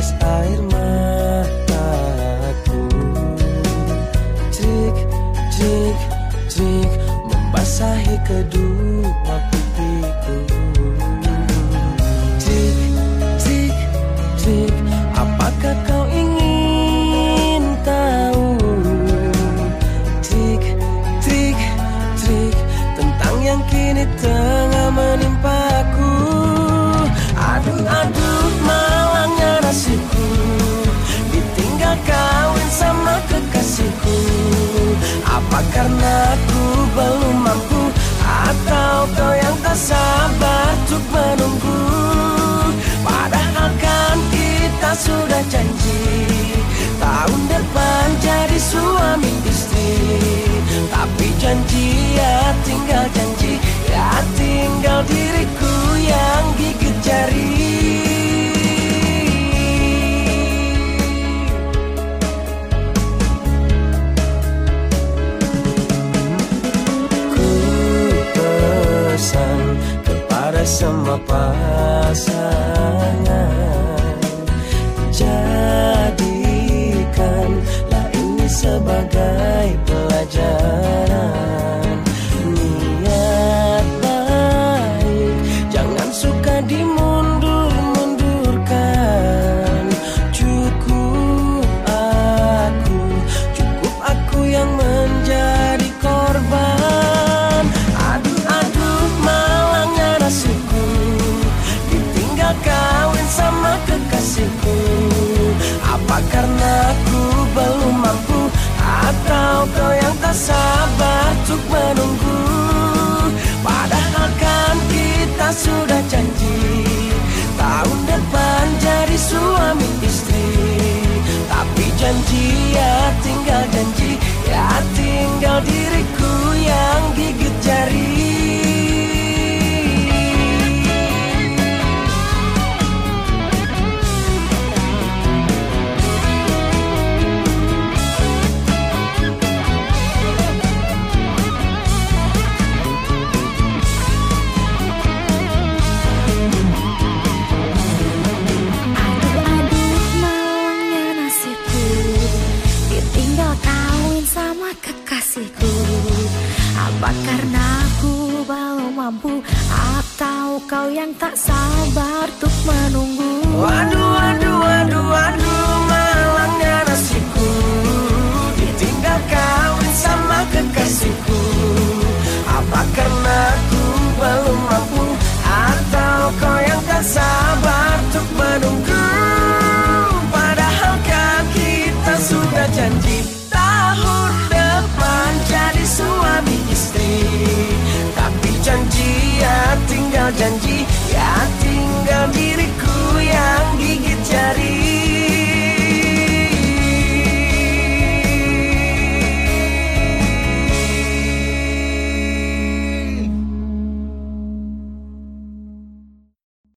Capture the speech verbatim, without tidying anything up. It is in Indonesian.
tetes air mataku. Trik, trik, trik, membasahi kedua pipiku. Trik, trik, trik, apakah kau ingin tahu? Trik, trik, trik, tentang yang kini tengah menimpaku. Aduh, aduh, malangnya nasibku, ditinggal kawin sama kekasihku. Apa karena aku belum mampu, atau kau yang tak sabar untuk menunggu? Padahal kan kita sudah janji tahun depan jadi suami istri. Tapi janji ya tinggal janji, ya tinggal diriku yang gigit jari. Ku pesan kepada semua pasangan, jadikanlah ini sebagai pelajaran. Niat baik jangan suka dimundur-mundurkan. Cukup aku, cukup aku yang menjadi korban. Aduh, aduh, malangnya nasibku, ditinggal kawin sama kekasihku. Apa karena aku belum mampu, atau kau yang tak sabar untuk menunggu? Padahal kan kita sudah janji tahun depan jadi suami istri. Tapi janji ya tinggal janji, ya tinggal diriku yang gigit jari. Apa karena aku belum mampu, atau kau yang tak sabar untuk menunggu? Waduh, waduh, waduh, waduh,